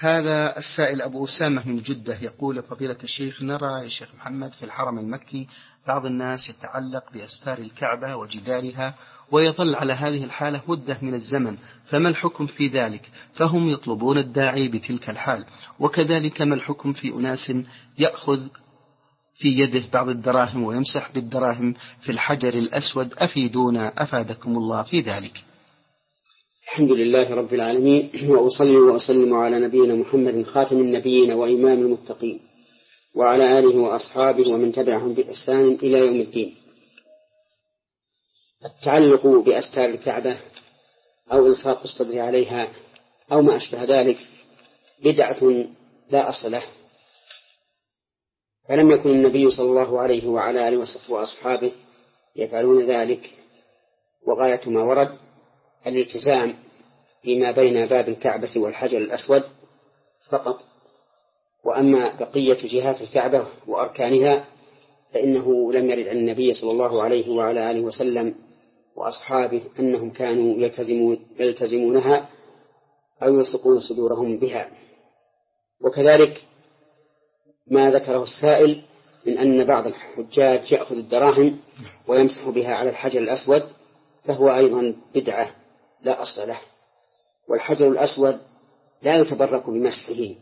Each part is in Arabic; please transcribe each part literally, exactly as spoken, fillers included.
هذا السائل أبو أسامة من جدة يقول: فضيلة الشيخ، نرى يا شيخ محمد في الحرم المكي بعض الناس يتعلق بأستار الكعبة وجدارها ويظل على هذه الحالة مدة من الزمن، فما الحكم في ذلك؟ فهم يطلبون الداعي بتلك الحال. وكذلك ما الحكم في أناس يأخذ في يده بعض الدراهم ويمسح بالدراهم في الحجر الأسود؟ أفيدونا أفادكم الله في ذلك. الحمد لله رب العالمين، وأصلي وأسلم على نبينا محمد خاتم النبيين وإمام المتقين وعلى آله وأصحابه ومن تبعهم بإحسان إلى يوم الدين. التعلق بأستار الكعبة أو إلصاق الصدر عليها أو ما أشبه ذلك بدعة لا أصل له، فلم يكن النبي صلى الله عليه وعلى آله وأصحابه يفعلون ذلك، وغاية ما ورد الالتزام فيما بين باب الكعبة والحجر الأسود فقط. وأما بقية جهات الكعبة وأركانها فإنه لم يرد عن النبي صلى الله عليه وعلى آله وسلم وأصحابه أنهم كانوا يلتزمون يلتزمونها أو يلصقون صدورهم بها. وكذلك ما ذكره السائل من أن بعض الحجاج يأخذ الدراهم ويمسح بها على الحجر الأسود، فهو أيضا بدعة لا أصل له. والحجر الأسود لا يتبرك بمسحه،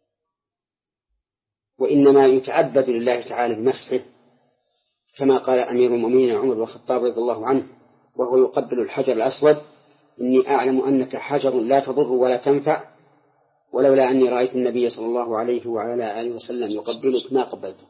وإنما يتعبد لله تعالى بمسحه، كما قال أمير المؤمنين عمر بن الخطاب رضي الله عنه وهو يقبل الحجر الأسود: إني أعلم أنك حجر لا تضر ولا تنفع، ولولا أني رأيت النبي صلى الله عليه وعلى آله وسلم يقبلك ما قبلته.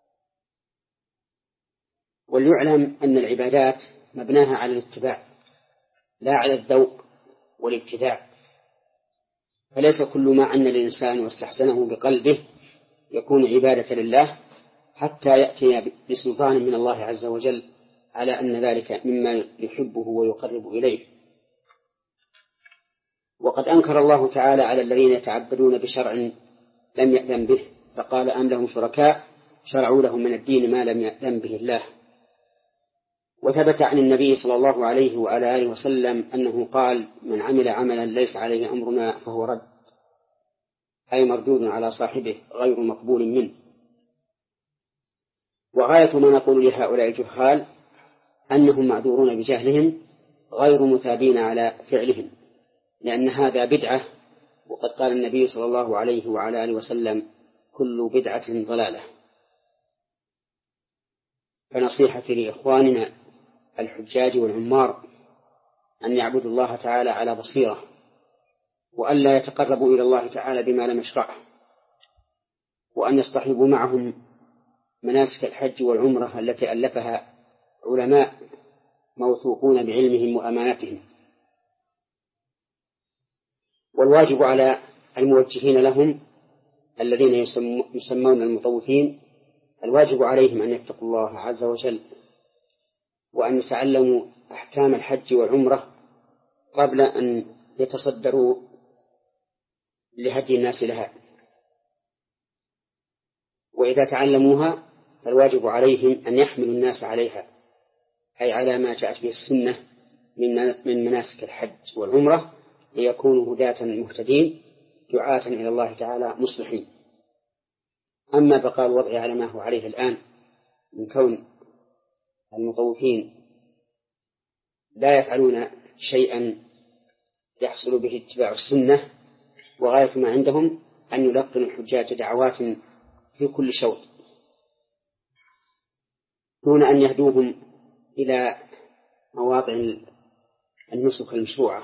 وليعلم أن العبادات مبناها على الاتباع لا على الذوق والابتداع، فليس كل ما أن الإنسان واستحسنه بقلبه يكون عبادة لله حتى يأتي بسلطان من الله عز وجل على أن ذلك مما يحبه ويقرب إليه. وقد أنكر الله تعالى على الذين يتعبدون بشرع لم يأذن به، فقال: أم لهم شركاء شرعوا لهم من الدين ما لم يأذن به الله. وثبت عن النبي صلى الله عليه وعلى آله وسلم أنه قال: من عمل عملا ليس عليه أمرنا فهو رد، أي مردود على صاحبه غير مقبول منه. وغاية ما نقول لهؤلاء الجهال أنهم معذورون بجهلهم غير مثابين على فعلهم، لأن هذا بدعة، وقد قال النبي صلى الله عليه وعلى آله وسلم: كل بدعة ضلالة. فنصيحتي لإخواننا الحجاج والعمار أن يعبدوا الله تعالى على بصيرة، وألا يتقربوا إلى الله تعالى بما لم يشرعه، وأن يصطحبوا معهم مناسك الحج والعمرة التي ألفها علماء موثوقون بعلمهم وأمانتهم. والواجب على الموجهين لهم الذين يسمون المطوفين، الواجب عليهم أن يتقوا الله عز وجل، وأن يتعلموا أحكام الحج والعمرة قبل أن يتصدروا لهدي الناس لها. وإذا تعلموها فالواجب عليهم أن يحملوا الناس عليها، أي على ما جاءت به السنة من مناسك الحج والعمرة، ليكونوا هداة مهتدين دعاة إلى الله تعالى مصلحين. أما بقاء الوضع على ما هو عليه الآن من كون المطوفين لا يفعلون شيئا يحصل به اتباع السنة، وغاية ما عندهم أن يلقنوا الحجاج دعوات في كل شوط دون أن يهدوهم إلى مواضع النسك المشروعة.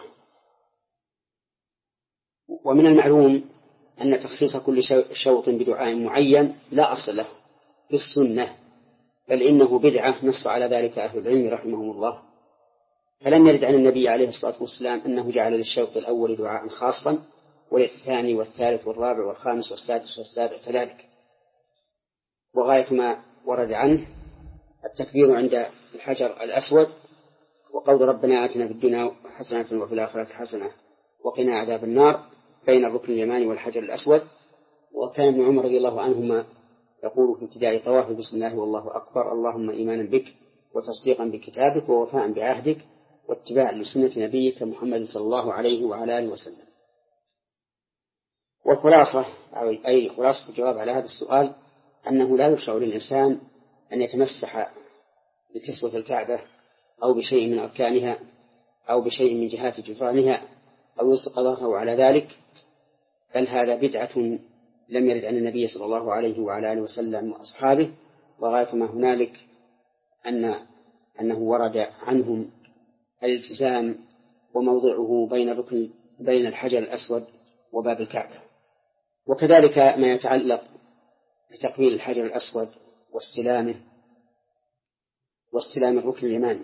ومن المعلوم أن تخصيص كل شوط بدعاء معين لا أصل له في السنة، بل إنه بدعة نص على ذلك أهل العلم رحمهم الله. فلم يرد عن النبي عليه الصلاة والسلام أنه جعل للشوط الأول دعاء خاصا وللثاني والثالث والرابع والخامس والسادس والسابع كذلك. وغاية ما ورد عنه التكبير عند الحجر الأسود، وقول ربنا آتنا في الدنيا حسنة وفي الآخرة حسنة وقنا عذاب النار بين الركن اليماني والحجر الأسود. وكان ابن عمر رضي الله عنهما يقول في ابتداء طوافه: بسم الله والله أكبر، اللهم إيمانا بك وتصديقا بكتابك ووفاء بعهدك واتباعا لسنة نبيك محمد صلى الله عليه وعلى آله وسلم. والخلاصة أي خلاصة الجواب على هذا السؤال أنه لا يشرع للإنسان أن يتمسح بكسوة الكعبة أو بشيء من أركانها أو بشيء من جهات جدرانها أو يلصق ظهره على ذلك، بل هذا بدعة لم يرد عن النبي صلى الله عليه وعلى آله وسلم وأصحابه، وغاية ما هنالك أن أنه ورد عنهم الالتزام وموضعه بين ركن بين الحجر الأسود وباب الكعبة. وكذلك ما يتعلق بتقبيل الحجر الأسود واستلامه واستلام الركن اليماني،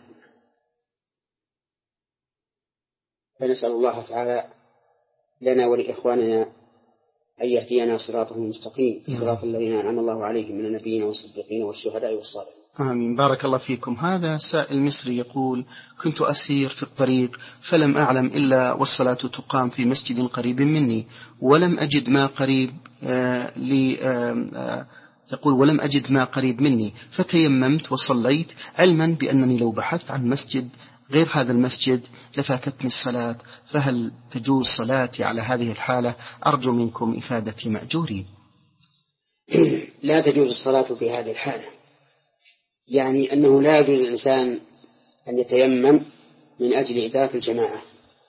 فنسأل الله تعالى لنا ولإخواننا أن يهدينا صراطه المستقيم، صراط الذين أنعم الله عليهم من النبيين والصديقين والشهداء والصالحين. آمين. بارك الله فيكم. هذا سائل مصري يقول: كنت أسير في الطريق فلم أعلم إلا والصلاة تقام في مسجد قريب مني، ولم أجد ما قريب آه لي آه آه يقول ولم أجد ما قريب مني، فتيممت وصليت، علما بأنني لو بحثت عن مسجد غير هذا المسجد لفاتتني الصلاة، فهل تجوز صلاتي على هذه الحالة؟ أرجو منكم إفادتي مأجورين. لا تجوز الصلاة في هذه الحالة، يعني أنه لا يجوز الإنسان أن يتيمم من أجل إدراك الجماعة،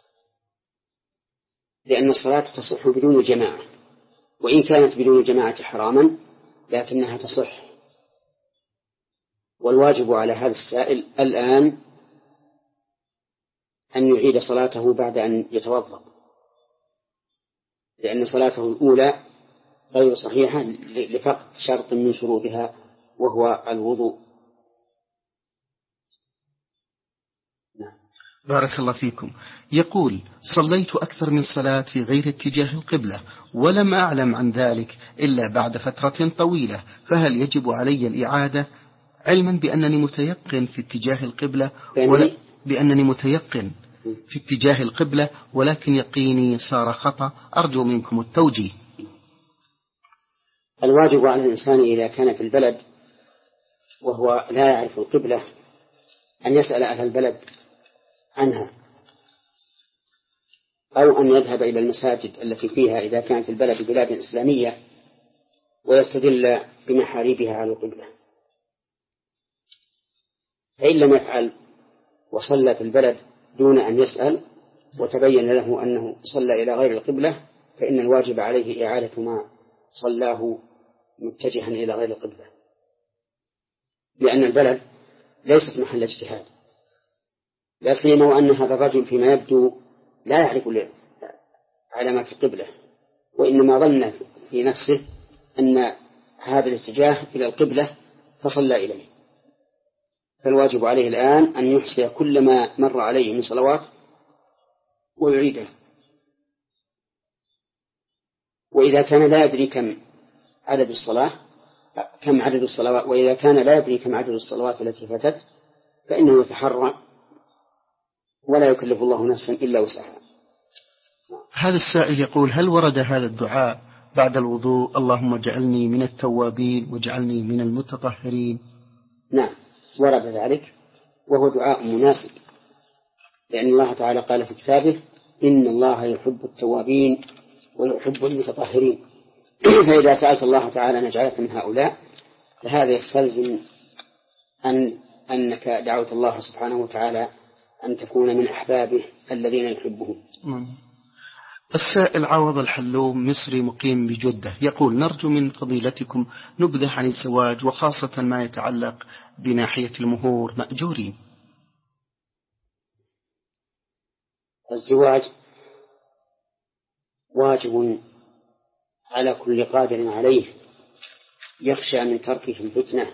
لأن الصلاة تصح بدون الجماعة، وإن كانت بدون الجماعة حراما لكنها تصح. والواجب على هذا السائل الآن أن يعيد صلاته بعد أن يتوضأ، لأن صلاته الأولى غير صحيحة لفقد شرط من شروطها وهو الوضوء. بارك الله فيكم. يقول: صليت أكثر من صلاة في غير اتجاه القبلة ولم أعلم عن ذلك إلا بعد فترة طويلة، فهل يجب علي الإعادة، علما بأنني متيقن في اتجاه القبلة ولا بأنني متيقن في اتجاه القبلة ولكن يقيني صار خطأ؟ أرجو منكم التوجيه. الواجب على الإنسان إذا كان في البلد وهو لا يعرف القبلة أن يسأل أهل البلد عنها، أو أن يذهب إلى المساجد التي فيها إذا كانت البلد بلاد إسلامية ويستدل بمحاريبها على القبلة. فإن لم يفعل وصلى في البلد دون أن يسأل وتبين له أنه صلى إلى غير القبلة، فإن الواجب عليه إعادة ما صلاه متجها إلى غير القبلة، لأن البلد ليست محل اجتهاد، لا سيما وأن هذا الرجل فيما يبدو لا يعرف علامات القبلة، وإنما ظن في نفسه أن هذا الاتجاه إلى القبلة فصلى إليه. فالواجب عليه الآن أن يحصي كل ما مر عليه من صلوات ويعيده، وإذا كان لا يدري كم عدد الصلاة كم عدد الصلوات وإذا كان لا يدري كم عدد الصلوات التي فاتت فإنه يتحرى ولا يكلف الله نفسا إلا وسعها. هذا السائل يقول: هل ورد هذا الدعاء بعد الوضوء: اللهم اجعلني من التوابين واجعلني من المتطهرين؟ نعم، ورد ذلك، وهو دعاء مناسب، لأن الله تعالى قال في كتابه: إن الله يحب التوابين ويحب المتطهرين. فإذا سألت الله تعالى أن يجعلك من هؤلاء فهذا يستلزم أن أنك دعوت الله سبحانه وتعالى أن تكون من أحبابه الذين يحبهم. السائل عوض الحلوم مصري مقيم بجدة يقول: نرجو من فضيلتكم نبذة عن الزواج وخاصة ما يتعلق بناحية المهور مأجورين. الزواج واجب على كل قادر عليه يخشى من تركه الفتنة،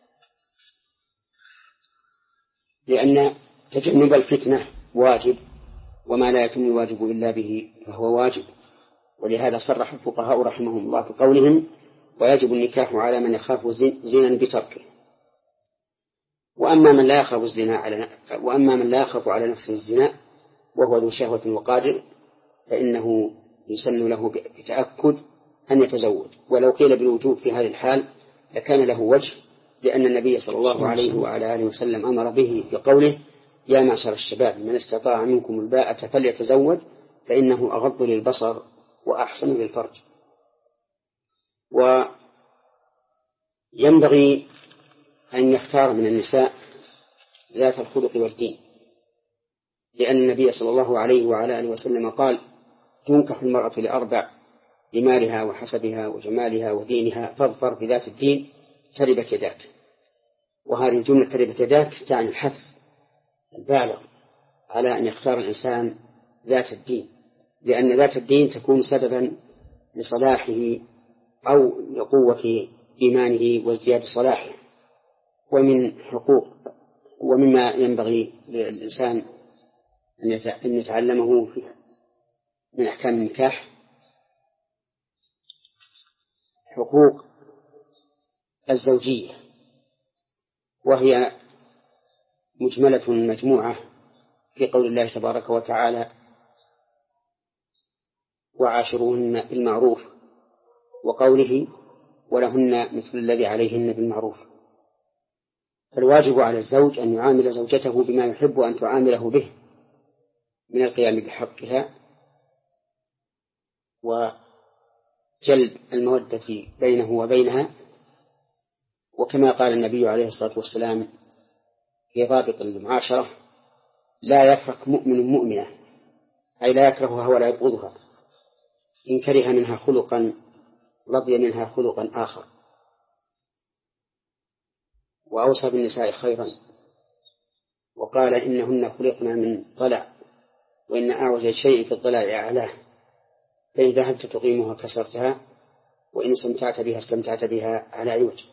لأن تجنب الفتنة واجب، وما لا يتم الواجب إلا به فهو واجب. ولهذا صرح الفقهاء رحمهم الله بقولهم: ويجب النكاح على من يخاف زنا بتركه. وأما من لا يخاف الزنا على وأما من لا يخاف على نفسه الزنا وهو ذو شهوة وقادر فإنه يسن له بتأكد أن يتزوج، ولو قيل بالوجوب في هذه الحال لكان له وجه، لأن النبي صلى الله عليه وعلى آله وسلم أمر به في قوله: يا معشر الشباب من استطاع منكم الباءة فليتزوج فإنه أغض للبصر وأحسن للفرج. وينبغي أن يختار من النساء ذات الخلق والدين، لأن النبي صلى الله عليه وعلى آله وسلم قال: تنكح المرأة لأربع: لمالها وحسبها وجمالها ودينها، فاظفر بذات الدين تربت يداك. وهذه الجملة تربت يداك تعني الحث البالغ على أن يختار الإنسان ذات الدين، لأن ذات الدين تكون سببا لصلاحه أو لقوة إيمانه وازدياد صلاحه. ومن حقوق ومما ينبغي للإنسان أن يتعلمه من أحكام النكاح حقوق الزوجية، وهي مجملة مجموعة في قول الله تبارك وتعالى: وعاشروهن بالمعروف، وقوله: ولهن مثل الذي عليهن بالمعروف. فالواجب على الزوج أن يعامل زوجته بما يحب أن تعامله به من القيام بحقها وجلب المودة بينه وبينها. وكما قال النبي عليه الصلاة والسلام في ضابط المعاشرة: لا يفرق مؤمن مؤمنة، أي لا يكرهها ولا يبغضها، إن كره منها خلقا رضي منها خلقا آخر. وأوصى بالنساء خيرا وقال: إنهن خلقنا من ضلع، وإن أعوج شيء في الضلع أعلاه، فإن ذهبت تقيمها كسرتها، وإن استمتعت بها استمتعت بها على عوج.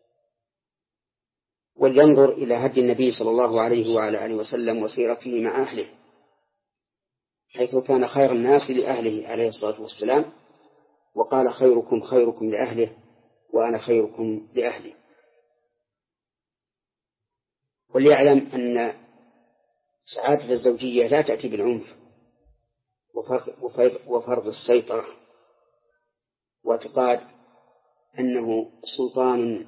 ولينظر إلى هدي النبي صلى الله عليه وعلى آله وسلم وسيرته مع أهله، حيث كان خير الناس لأهله عليه الصلاة والسلام، وقال: خيركم خيركم لأهله وأنا خيركم لأهلي. وليعلم أن سعادة الزوجية لا تأتي بالعنف وفرض السيطرة واعتقاد أنه سلطان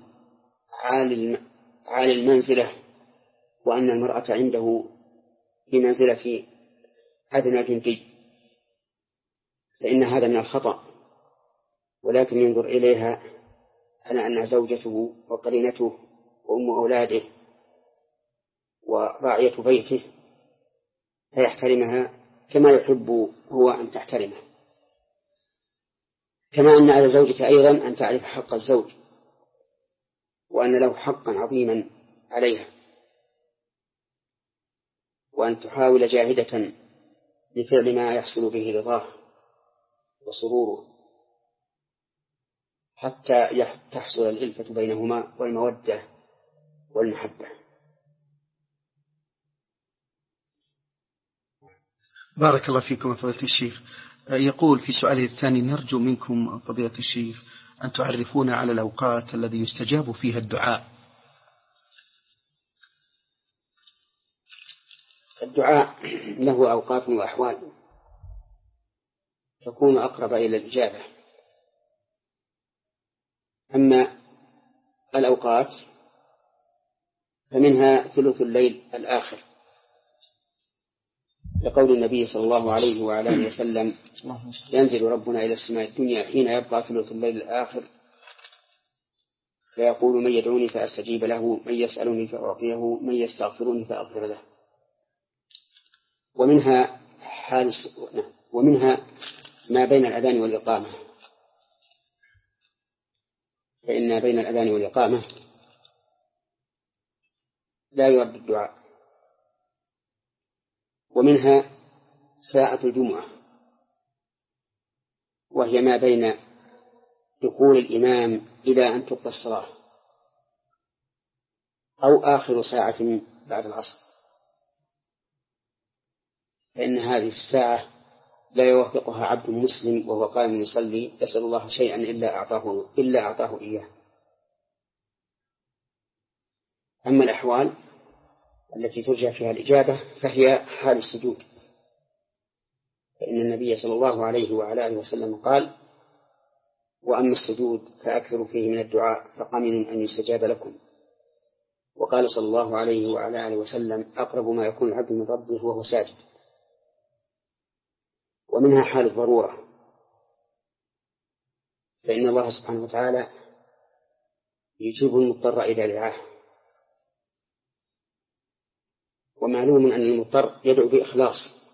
عالي المنزلة، وأن المرأة عنده بمنزلة أدنى جندي، فإن هذا من الخطأ. ولكن ينظر إليها على أنها زوجته وقرينته وأم أولاده وراعية بيته، فيحترمها كما يحب هو أن تحترمه. كما أن على زوجته أيضا أن تعرف حق الزوج، وأن له حقا عظيما عليها، وأن تحاول جاهدة لفعل ما يحصل به رضاه وسروره، حتى تحصل الألفة بينهما والمودة والمحبة. بارك الله فيكم فضيلة الشيخ. يقول في سؤاله الثاني: نرجو منكم فضيلة الشيخ أن تعرفونا على الأوقات الذي يستجاب فيها الدعاء. الدعاء له أوقات وأحوال تكون أقرب إلى الإجابة. أما الأوقات فمنها ثلث الليل الآخر، لقول النبي صلى الله عليه وعلى آله وسلم: ينزل ربنا إلى السماء الدنيا حين يبقى ثلث الليل الآخر، فيقول: من يدعوني فأستجيب له، من يسألني فأعطيه، من يستغفرني فأغفر له. ومنها حال ومنها ما بين الأذان والإقامة، فإن بين الأذان والإقامة لا يرد الدعاء. ومنها ساعة الجمعة، وهي ما بين دخول الإمام إلى أن تقضى الصلاة، أو آخر ساعة بعد العصر، فإن هذه الساعة لا يوافقها عبد مسلم وهو قائم يصلي يسأل الله شيئا إلا أعطاه إلا أعطاه إياه. أما الأحوال التي ترجى فيها الإجابة فهي حال السجود، فإن النبي صلى الله عليه وعلى آله وسلم قال: وأما السجود فأكثروا فيه من الدعاء فقمن أن يستجاب لكم. وقال صلى الله عليه وعلى آله وسلم: أقرب ما يكون العبد من ربه وهو ساجد. ومنها حال الضرورة، فإن الله سبحانه وتعالى يجيب المضطر إذا دعاه، ومعلوم أن المضطر يدعو بإخلاص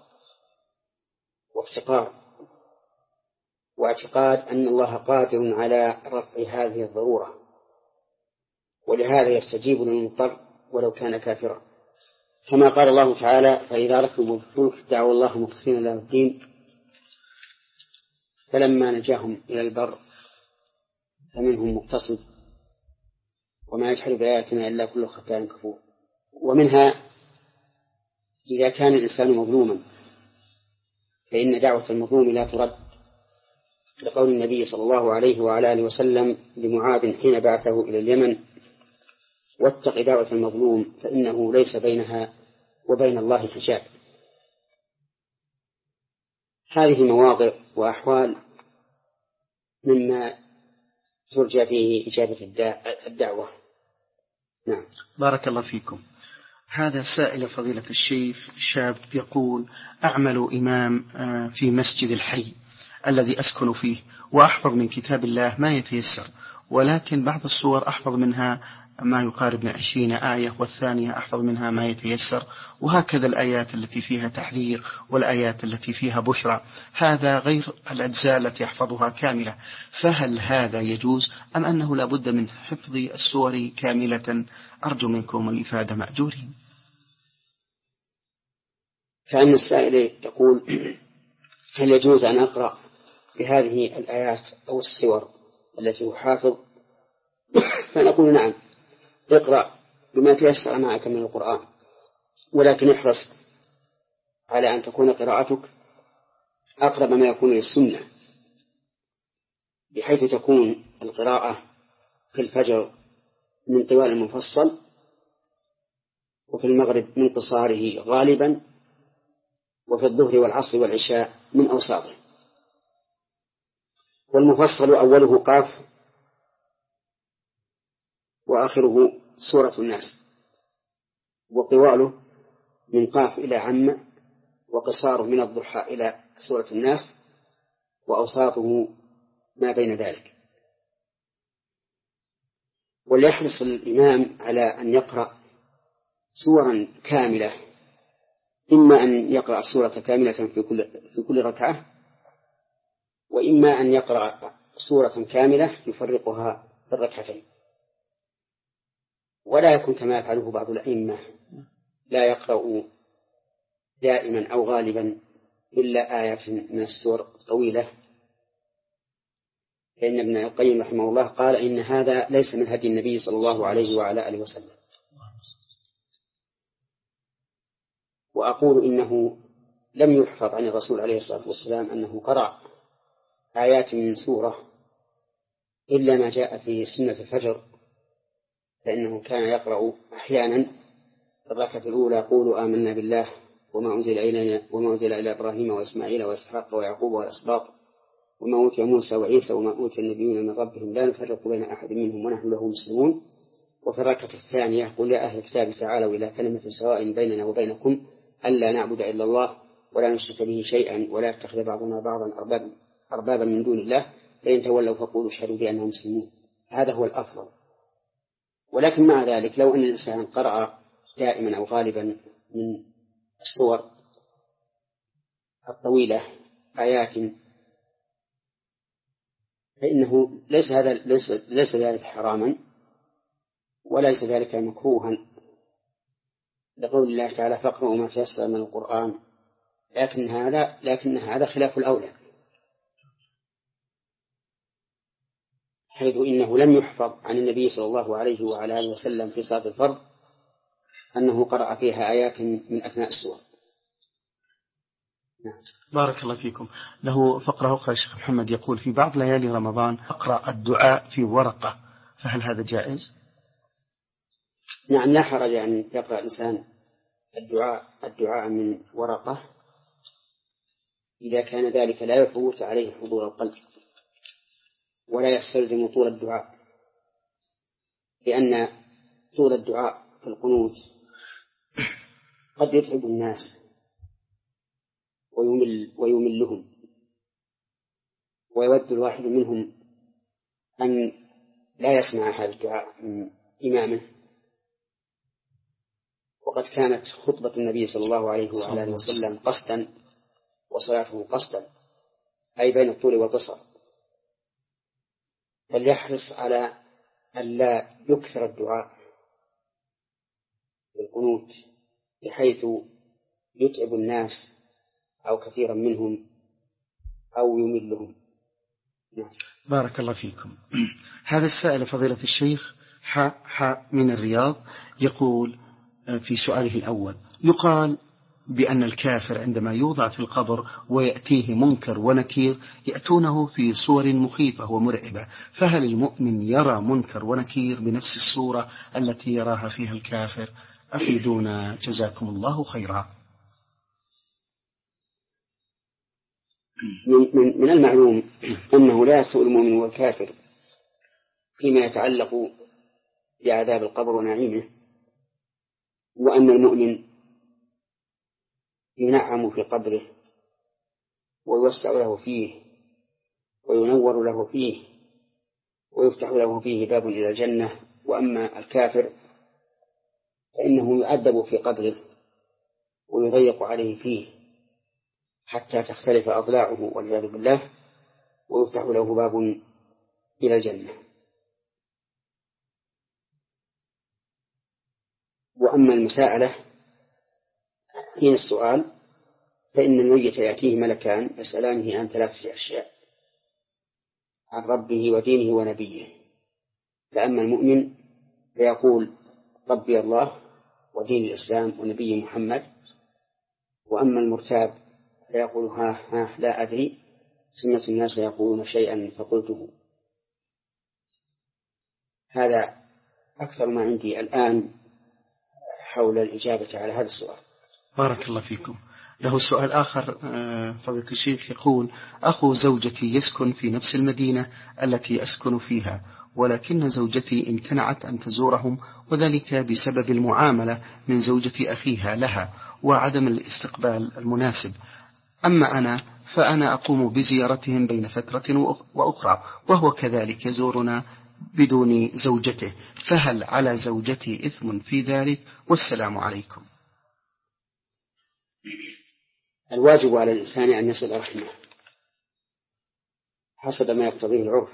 وافتقار واعتقاد أن الله قادر على رفع هذه الضرورة، ولهذا يستجيب للمضطر ولو كان كافرا، كما قال الله تعالى: فإذا ركبوا الفلك دعوا الله مخلصين له الدين فلما نجاهم إلى البر فمنهم مقتصد وما يجحد بآياتنا إلا كل ختان كفور. ومنها إذا كان الإنسان مظلوما فإن دعوة المظلوم لا ترد، لقول النبي صلى الله عليه وعلى آله وسلم لمعاذ حين بعثه إلى اليمن: واتق دعوة المظلوم فإنه ليس بينها وبين الله حجاب. هذه مواضع وأحوال مما ترجى فيه إجابة الدعوة. نعم. بارك الله فيكم. هذا سائل فضيلة الشيخ شاب يقول: أعمل إمام في مسجد الحي الذي أسكن فيه، وأحفظ من كتاب الله ما يتيسر، ولكن بعض الصور أحفظ منها ما يقارب من عشرين آية، والثانية أحفظ منها ما يتيسر، وهكذا الآيات التي فيها تحذير والآيات التي فيها بشرى، هذا غير الأجزاء التي يحفظها كاملة. فهل هذا يجوز أم أنه لا بد من حفظ السور كاملة؟ أرجو منكم الإفادة مأجورين. كأن السائل يقول: هل يجوز أن أقرأ بهذه الآيات أو السور التي أحافظ؟ فنقول: نعم، اقرأ بما تيسر معك من القرآن، ولكن احرص على أن تكون قراءتك أقرب ما يكون للسنة، بحيث تكون القراءة في الفجر من طوال المفصل، وفي المغرب من قصاره غالبا، وفي الظهر والعصر والعشاء من أوساطه. والمفصل أوله قاف وآخره سورة الناس، وطواله من قاف إلى عم، وقصاره من الضحى إلى سورة الناس، وأوساطه ما بين ذلك. وليحرص الإمام على أن يقرأ سورا كاملة، إما أن يقرأ سورة كاملة في كل, في كل ركعة، وإما أن يقرأ سورة كاملة يفرقها في الركعتين، ولا يكون كما يفعله بعض الأئمة لا يقرأ دائما أو غالبا إلا آية من السور الطويلة، فإن ابن القيم رحمه الله قال: إن هذا ليس من هدي النبي صلى الله عليه وعلى آله وسلم. وأقول إنه لم يحفظ عن الرسول عليه الصلاة والسلام أنه قرأ آيات من سورة إلا ما جاء في سنة الفجر، فإنه كان يقرأ أحيانا في الركعة الأولى: قولوا آمنا بالله وما أنزل إلينا وما أنزل إلى إبراهيم وإسماعيل وإسحاق ويعقوب والأسباط وما أوتي موسى وعيسى وما أوتي النبيون من ربهم لا نفرق بين أحد منهم ونحن له مسلمون. وفي الركعة الثانية: قل يا أهل الكتاب تعالوا إلى كلمة سواء بيننا وبينكم ألا نعبد إلا الله ولا نشرك به شيئا ولا يتخذ بعضنا بعضا أربابا أربابا من دون الله فإن تولوا فقولوا اشهدوا بأنهم مسلمون. هذا هو الأفضل. ولكن مع ذلك لو أن الإنسان قرأ دائما أو غالبا من السور الطويلة آيات فإنه ليس هذا ليس, ليس ذلك حراما وليس ذلك مكروها، لقول الله تعالى: فاقرأوا ما تيسر من القرآن. لكن هذا لكن هذا خلاف الأولى، حيث إنه لم يحفظ عن النبي صلى الله عليه وعلى آله وسلم في صلاة الفرض أنه قرأ فيها آيات من أثناء السور. بارك الله فيكم. له فقرة أخرى الشيخ محمد يقول: في بعض ليالي رمضان أقرأ الدعاء في ورقة، فهل هذا جائز؟ نعم، لا حرج أن يقرأ الإنسان الدعاء الدعاء من ورقة إذا كان ذلك لا يفوت عليه حضور القلب ولا يستلزم طول الدعاء، لأن طول الدعاء في القنوت قد يتعب الناس ويمل ويملهم، ويود الواحد منهم أن لا يسمع هذا الدعاء من إمامه، وقد كانت خطبة النبي صلى الله عليه وعلى آله وسلم قصدا وصلاته قصدا، أي بين الطول والقصر، فليحرص على أن لا يكثر الدعاء بالقنوت بحيث يتعب الناس أو كثيرا منهم أو يملهم. نعم. بارك الله فيكم. هذا السائل فضيلة الشيخ حاء حاء من الرياض يقول في سؤاله الأول: يقال بأن الكافر عندما يوضع في القبر ويأتيه منكر ونكير يأتونه في صور مخيفة ومرعبة، فهل المؤمن يرى منكر ونكير بنفس الصورة التي يراها فيها الكافر؟ أفيدونا جزاكم الله خيرا. من, من المعلوم أنه لا يسوء المؤمن والكافر فيما يتعلق بعذاب القبر ونعيمه، وأن المؤمن ينعم في قبره ويوسع له فيه وينور له فيه ويفتح له فيه باب إلى الجنة، وأما الكافر فإنه يعذب في قبره ويضيق عليه فيه حتى تختلف أضلاعه والعياذ بالله، ويفتح له باب إلى الجنة. وأما المساءلة حين السؤال فإن الميت يأتيه ملكان يسألانه عن ثلاثة أشياء: عن ربه ودينه ونبيه. فأما المؤمن فيقول ربي الله ودين الإسلام ونبي محمد، وأما المرتاب فيقول ها ها لا أدري، سمعت الناس يقولون شيئا فقلته. هذا أكثر ما عندي الآن حول الإجابة على هذا السؤال. بارك الله فيكم. له سؤال آخر فضيلة الشيخ يقول: أخو زوجتي يسكن في نفس المدينة التي أسكن فيها، ولكن زوجتي امتنعت أن تزورهم، وذلك بسبب المعاملة من زوجة أخيها لها وعدم الاستقبال المناسب. أما أنا فأنا أقوم بزيارتهم بين فترة وأخرى، وهو كذلك يزورنا بدون زوجته، فهل على زوجتي إثم في ذلك؟ والسلام عليكم. الواجب على الإنسان أن يصل رحمه حسب ما يقتضيه العرف،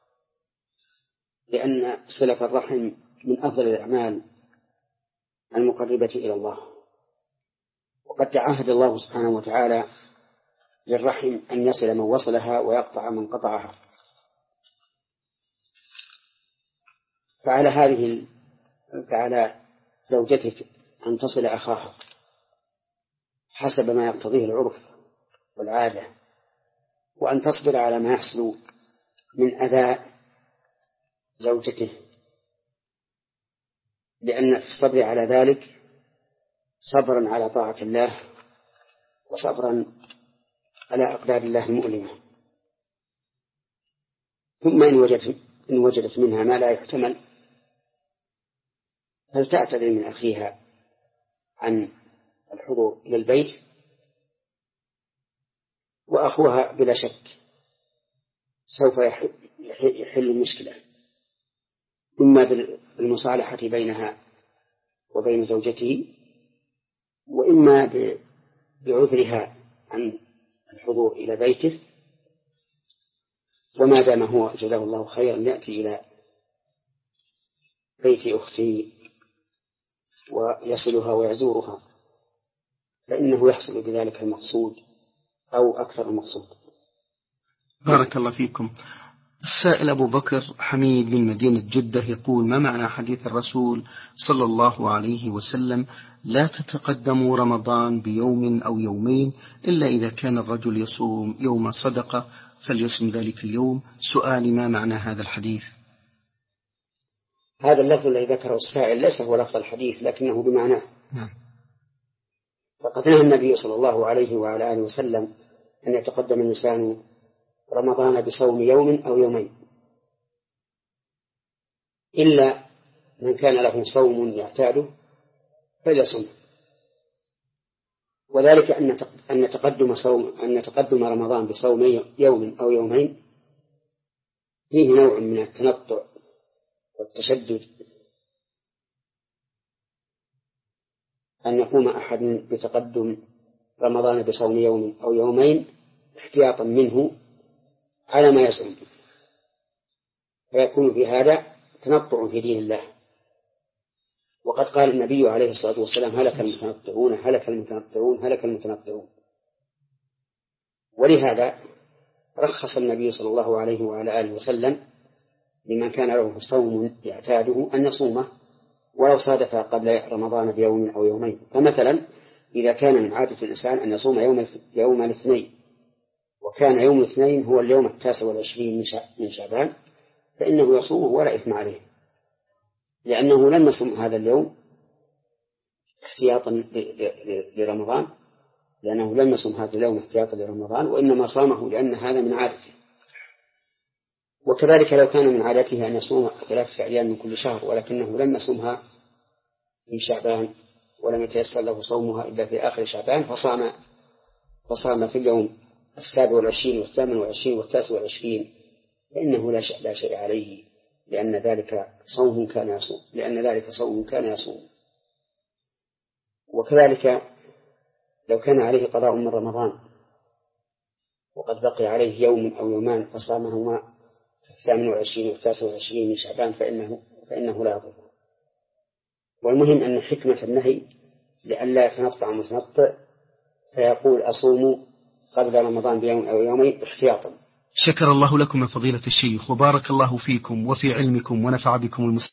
لأن صلة الرحم من أفضل الأعمال المقربة إلى الله، وقد تعهد الله سبحانه وتعالى للرحم أن يصل من وصلها ويقطع من قطعها. فعلى هذه فعلى زوجتك أن تصل أخاها حسب ما يقتضيه العرف والعادة، وأن تصبر على ما يحصل من أذى زوجته، لأن في الصبر على ذلك صبرا على طاعة الله وصبرا على أقدار الله المؤلمة. ثم إن وجدت, إن وجدت منها ما لا يحتمل فلتعتذر من أخيها عن الحضور إلى البيت، وأخوها بلا شك سوف يحل المشكلة، إما بالمصالحة بينها وبين زوجته، وإما بعذرها عن الحضور إلى بيته. وما دام هو جزاه الله خيرا يأتي إلى بيت أخته ويصلها ويزورها فإنه يحصل بذلك المقصود أو أكثر المقصود. بارك الله فيكم. السائل أبو بكر حميد من مدينة جدة يقول: ما معنى حديث الرسول صلى الله عليه وسلم: لا تتقدموا رمضان بيوم أو يومين إلا إذا كان الرجل يصوم يوم صدقة فليصم ذلك اليوم؟ سؤالي: ما معنى هذا الحديث؟ هذا اللفظ الذي ذكره السائل ليس هو لفظ الحديث لكنه بمعناه. نعم. فقد نهى النبي صلى الله عليه وعلى آله وسلم أن يتقدم الإنسان رمضان بصوم يوم أو يومين، إلا من كان له صوم يعتاده فليصم، وذلك أن تقدم صوم أن تقدم رمضان بصوم يوم أو يومين فيه نوع من التنطع والتشدد، أن يقوم أحد بتقدم رمضان بصوم يوم أو يومين احتياطا منه على ما يزعم، فيكون في هذا تنطع في دين الله. وقد قال النبي عليه الصلاة والسلام: هلك المتنطعون هلك المتنطعون هلك المتنطعون. ولهذا رخص النبي صلى الله عليه وعلى آله وسلم لمن كان له صوم يعتاده أن يصومه ولو صادف قبل رمضان بيوم أو يومين. فمثلا إذا كان من عادة الإنسان أن يصوم يوم يوم الاثنين، وكان يوم الاثنين هو اليوم التاسع والعشرين من شعبان، فإنه يصومه ولا إثم عليه، لأنه لم يصم هذا اليوم احتياطا لرمضان، لأنه لم يصم هذا اليوم احتياطا لرمضان، وإنما صامه لأن هذا من عادته. وكذلك لو كان من عادته أن يصوم ثلاثة أيام من كل شهر ولكنه لم يصمها في شعبان ولم يتيسر له صومها إلا في آخر شعبان، فصام فصام في اليوم السابع والعشرين والثامن والعشرين والتاسع والعشرين، فإنه لا شيء, لا شيء عليه، لأن ذلك صوم كان يصوم لأن ذلك صوم كان يصوم. وكذلك لو كان عليه قضاء من رمضان وقد بقي عليه يوم أو يومان فصامهما الثامن والعشرين والتاسع والعشرين من شعبان فإنه, فإنه لا يضر. والمهم أن حكمة النهي لئلا يتنطع متنطع فيقول أصوم قبل رمضان بيوم أو يومين احتياطا. شكر الله لكم يا فضيلة الشيخ، وبارك الله فيكم وفي علمكم ونفع بكم المسلمين.